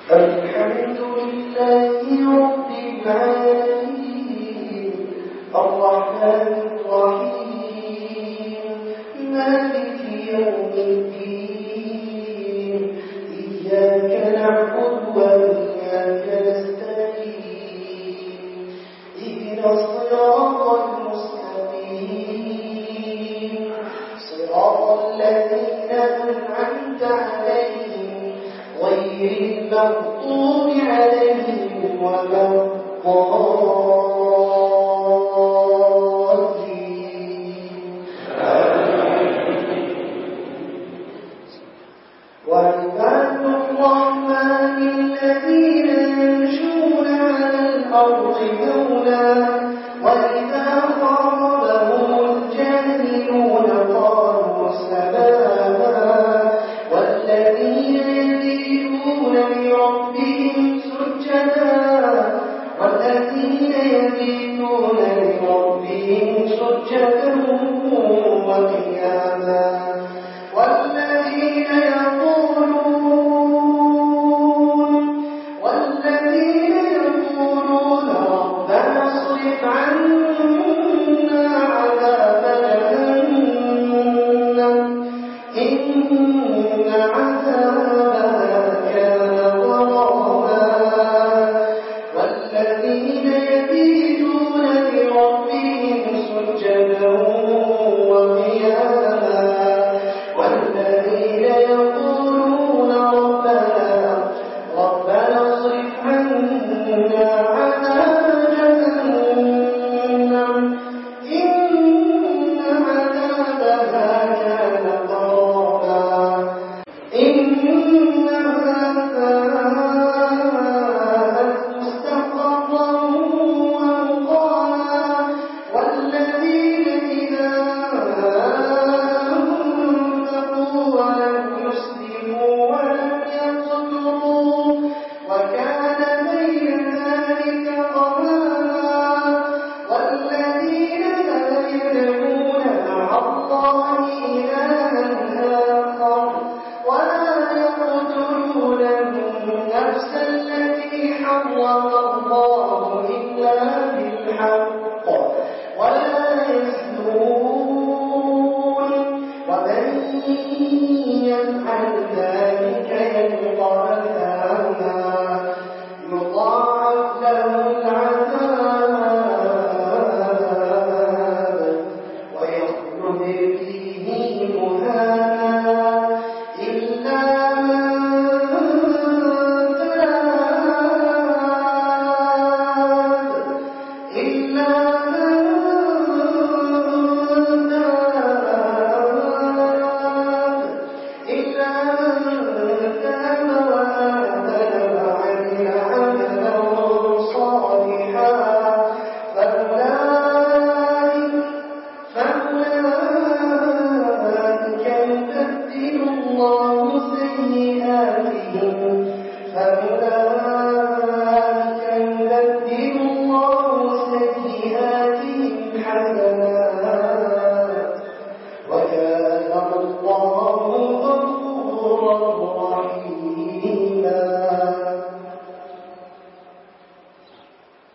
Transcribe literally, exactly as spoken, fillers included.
الحمد لله رب العالمين الرحمن الرحيم مالك يوم الدين إياك نعبد وإياك نستعين اهدنا الصراط المستقيم صراط الذين أنعمت عليهم غير المغضوب عليهم ولا الضالين وعباد الرحمن الذين يمشون على الأرض هونا وإذا خاطبهم الجاهلون قالوا سلاما والذين يبيتون لربهم سجدا والذين يبيتون لربهم سجدا وقياما والذين يقولون والذين يقولون ربنا اصرف عنا عذاب جهنم إن عذابها كان غراما والذين يبيتون لربهم سجدا وقياما والذين يقولون ربنا ربنا اصرف عنا عذاب جهنم إن عذابها كان غراما إنها ساءت مستقرا ومقاما والذين إذا أنفقوا ولم يسرفوا ولم يقتروا وكان بين ذلك قواما والذين لا يدعون مع الله إلها آخر ولا يقتلون النفس التي حرم الله إلا بالحق ولا يزنون ومن يفعل ذلك يلقى أثاما يضاعف له العذاب ويخلد فيه مهانا إلا من تاب إلا من تاب إلا من تاب وآمن وعمل عملا صالحا فأولئك فأولئك يبدل الله سيئاتهم فأولئك يبدل الله سيئاتهم حسنات